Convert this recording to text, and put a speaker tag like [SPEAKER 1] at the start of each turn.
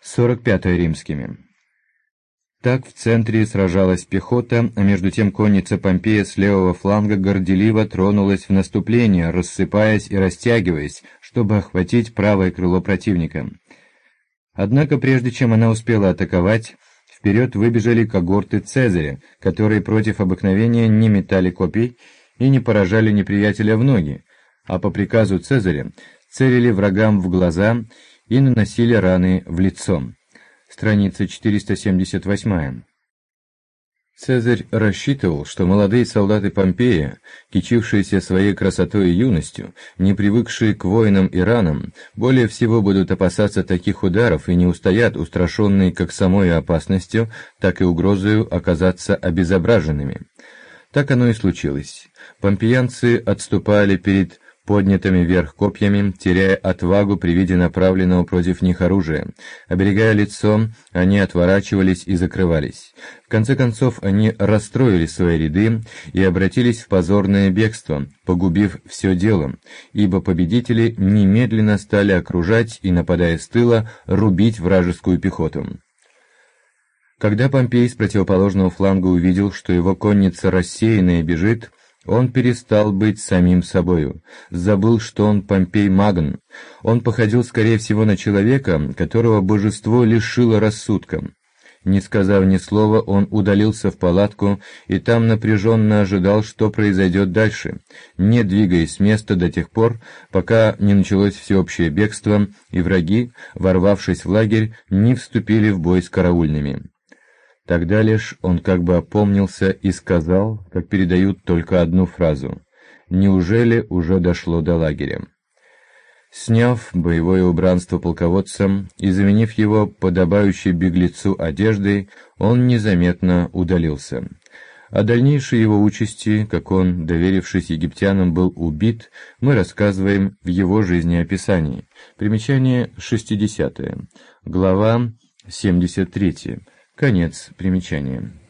[SPEAKER 1] 45-й римскими. Так в центре сражалась пехота, а между тем конница Помпея с левого фланга горделиво тронулась в наступление, рассыпаясь и растягиваясь, чтобы охватить правое крыло противника. Однако прежде чем она успела атаковать, вперед выбежали когорты Цезаря, которые против обыкновения не метали копий и не поражали неприятеля в ноги, а по приказу Цезаря целили врагам в глаза и наносили раны в лицо. Страница 478. Цезарь рассчитывал, что молодые солдаты Помпея, кичившиеся своей красотой и юностью, не привыкшие к войнам и ранам, более всего будут опасаться таких ударов и не устоят, устрашенные как самой опасностью, так и угрозою оказаться обезображенными. Так оно и случилось. Помпеянцы отступали перед поднятыми вверх копьями, теряя отвагу при виде направленного против них оружия. Оберегая лицо, они отворачивались и закрывались. В конце концов, они расстроили свои ряды и обратились в позорное бегство, погубив все дело, ибо победители немедленно стали окружать и, нападая с тыла, рубить вражескую пехоту. Когда Помпей с противоположного фланга увидел, что его конница рассеянная бежит, он перестал быть самим собою, забыл, что он Помпей Магн. Он походил, скорее всего, на человека, которого божество лишило рассудка. Не сказав ни слова, он удалился в палатку и там напряженно ожидал, что произойдет дальше, не двигаясь с места до тех пор, пока не началось всеобщее бегство, и враги, ворвавшись в лагерь, не вступили в бой с караульными. Тогда лишь он как бы опомнился и сказал, как передают только одну фразу: «Неужели уже дошло до лагеря?» Сняв боевое убранство полководца и заменив его подобающей беглецу одеждой, он незаметно удалился. О дальнейшей его участи, как он, доверившись египтянам, был убит, мы рассказываем в его жизнеописании. Примечание 60. Глава 73. Конец примечания.